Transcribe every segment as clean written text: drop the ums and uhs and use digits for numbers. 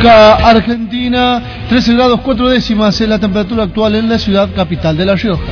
República Argentina, 13 grados 4 décimas es la temperatura actual en la ciudad capital de La Rioja.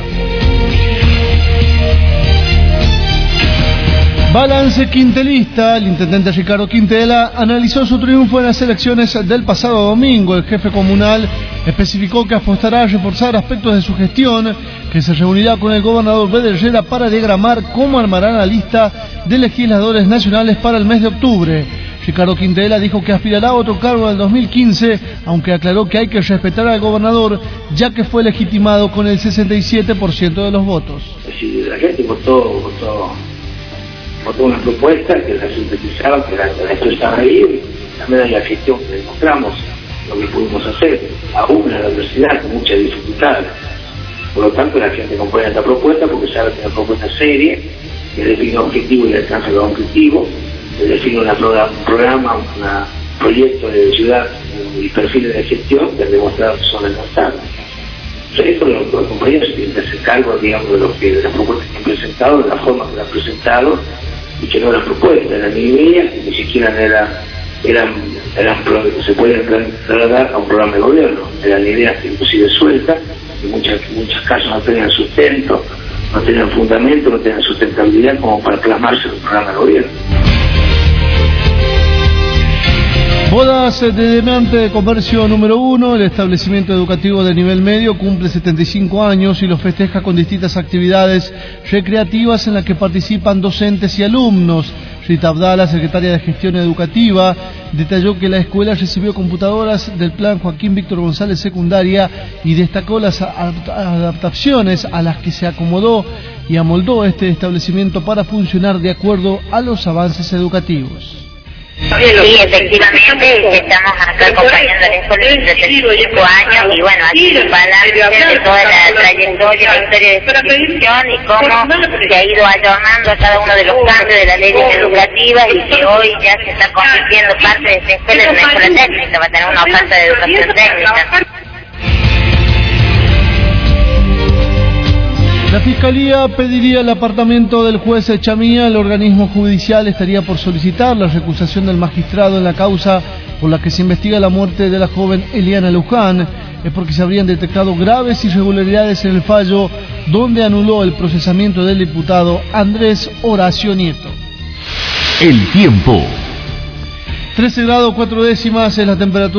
Balance quintelista. El intendente Ricardo Quintela analizó su triunfo en las elecciones del pasado domingo. El jefe comunal especificó que apostará a reforzar aspectos de su gestión, que se reunirá con el gobernador Beder Rivera para diagramar cómo armarán la lista de legisladores nacionales para el mes de octubre. Ricardo Quintela dijo que aspirará a otro cargo en el 2015, aunque aclaró que hay que respetar al gobernador, ya que fue legitimado con el 67% de los votos. Si la gente votó una propuesta que la sintetizaba, que la expresaba ahí, y también en la gestión que demostramos lo que pudimos hacer, aún en la adversidad, con muchas dificultades. Por lo tanto, la gente acompaña esta propuesta porque sabe que es una propuesta seria, que define objetivos y alcanza los objetivos, que define un programa, un proyecto de ciudad y perfiles de gestión que han demostrado que son alcanzables. Esto los compañeros tienen que hacer cargo, digamos, de las propuestas que han presentado, de la forma que las han presentado, y que no eran propuestas, eran ideas, que ni siquiera eran se pueden trasladar a un programa de gobierno, eran ideas que inclusive sueltas, y en muchos casos no tenían sustento, no tenían fundamento, no tenían sustentabilidad como para plasmarse en un programa de gobierno. Bodas de Demante de Comercio número 1, el establecimiento educativo de nivel medio cumple 75 años y lo festeja con distintas actividades recreativas en las que participan docentes y alumnos. Rita Abdala, secretaria de Gestión Educativa, detalló que la escuela recibió computadoras del plan Joaquín Víctor González Secundaria y destacó las adaptaciones a las que se acomodó y amoldó este establecimiento para funcionar de acuerdo a los avances educativos. Sí, efectivamente, estamos acá acompañando a la escuela de 75 años y bueno, aquí un balance de toda la trayectoria, la historia de su institución y cómo se ha ido ayornando a cada uno de los cambios de las leyes educativas y que hoy ya se está convirtiendo parte de esta escuela en una escuela técnica, va a tener una oferta de educación técnica. La Fiscalía pediría el apartamento del juez Echamía. El organismo judicial estaría por solicitar la recusación del magistrado en la causa por la que se investiga la muerte de la joven Eliana Luján. Es porque se habrían detectado graves irregularidades en el fallo, donde anuló el procesamiento del diputado Andrés Horacio Nieto. El tiempo. 13 grados 4 décimas es la temperatura.